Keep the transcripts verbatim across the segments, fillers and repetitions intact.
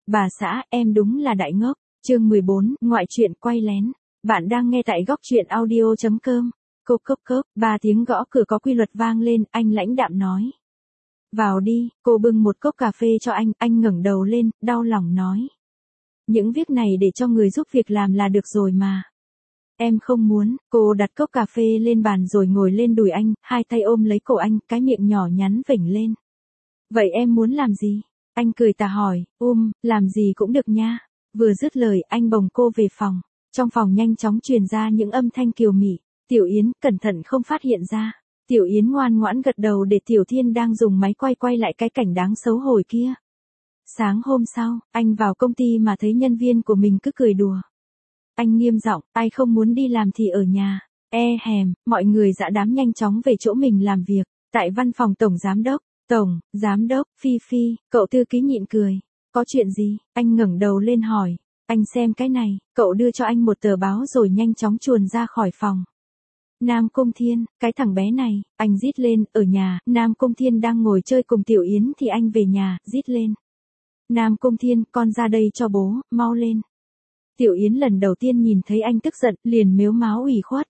Bà xã, em đúng là đại ngốc. Chương mười bốn, ngoại truyện quay lén. Bạn đang nghe tại góc truyện audio chấm com. Cộp cốc cốc, ba tiếng gõ cửa có quy luật vang lên, anh lãnh đạm nói. Vào đi, cô bưng một cốc cà phê cho anh, anh ngẩng đầu lên, đau lòng nói. Những việc này để cho người giúp việc làm là được rồi mà. Em không muốn, cô đặt cốc cà phê lên bàn rồi ngồi lên đùi anh, hai tay ôm lấy cổ anh, cái miệng nhỏ nhắn vểnh lên. Vậy em muốn làm gì? Anh cười tà hỏi, um, làm gì cũng được nha. Vừa dứt lời, anh bồng cô về phòng. Trong phòng nhanh chóng truyền ra những âm thanh kiều mị. Tiểu Yến, cẩn thận không phát hiện ra. Tiểu Yến ngoan ngoãn gật đầu để Tiểu Thiên đang dùng máy quay quay lại cái cảnh đáng xấu hổ kia. Sáng hôm sau, anh vào công ty mà thấy nhân viên của mình cứ cười đùa. Anh nghiêm giọng, ai không muốn đi làm thì ở nhà. E hèm, mọi người dã đám nhanh chóng về chỗ mình làm việc. Tại văn phòng tổng giám đốc. Tổng, giám đốc, Phi Phi, cậu thư ký nhịn cười. Có chuyện gì? Anh ngẩng đầu lên hỏi. Anh xem cái này, cậu đưa cho anh một tờ báo rồi nhanh chóng chuồn ra khỏi phòng. Nam Cung Thiên, cái thằng bé này, anh rít lên, ở nhà, Nam Cung Thiên đang ngồi chơi cùng Tiểu Yến thì anh về nhà, rít lên. Nam Cung Thiên, con ra đây cho bố, mau lên. Tiểu Yến lần đầu tiên nhìn thấy anh tức giận, liền mếu máo ủy khuất.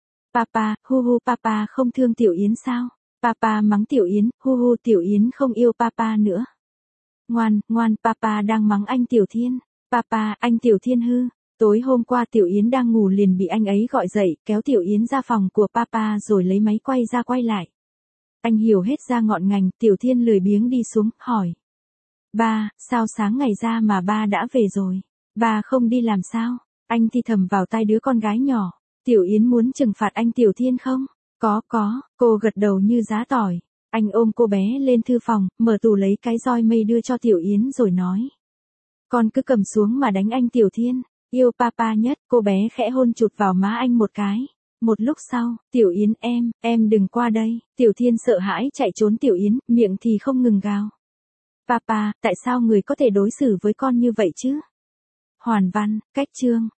Papa, hu hu papa không thương Tiểu Yến sao? Papa mắng Tiểu Yến, hu hu Tiểu Yến không yêu papa nữa. Ngoan, ngoan, papa đang mắng anh Tiểu Thiên. Papa, anh Tiểu Thiên hư. Tối hôm qua Tiểu Yến đang ngủ liền bị anh ấy gọi dậy, kéo Tiểu Yến ra phòng của papa rồi lấy máy quay ra quay lại. Anh hiểu hết ra ngọn ngành, Tiểu Thiên lười biếng đi xuống, hỏi. Ba, sao sáng ngày ra mà ba đã về rồi? Ba không đi làm sao? Anh thì thầm vào tai đứa con gái nhỏ. Tiểu Yến muốn trừng phạt anh Tiểu Thiên không? Có có, cô gật đầu như giá tỏi. Anh ôm cô bé lên thư phòng, mở tủ lấy cái roi mây đưa cho Tiểu Yến rồi nói. Con cứ cầm xuống mà đánh anh Tiểu Thiên. Yêu papa nhất, cô bé khẽ hôn chụt vào má anh một cái. Một lúc sau, Tiểu Yến em, em đừng qua đây. Tiểu Thiên sợ hãi chạy trốn Tiểu Yến, miệng thì không ngừng gào. Papa, tại sao người có thể đối xử với con như vậy chứ? Hoàn văn, cách chương.